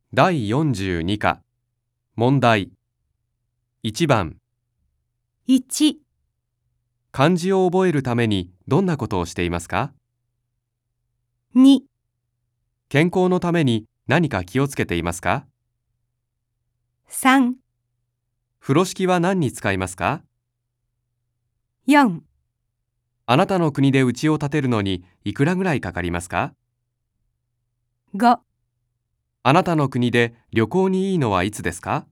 第42課問題1番 1、 漢字を覚えるためにどんなことをしていますか？ 2、 健康のために何か気をつけていますか？ 3、 風呂敷は何に使いますか？ 4、 あなたの国で家を建てるのにいくらぐらいかかりますか？ 5 あなたの国で旅行にいいのはいつですか？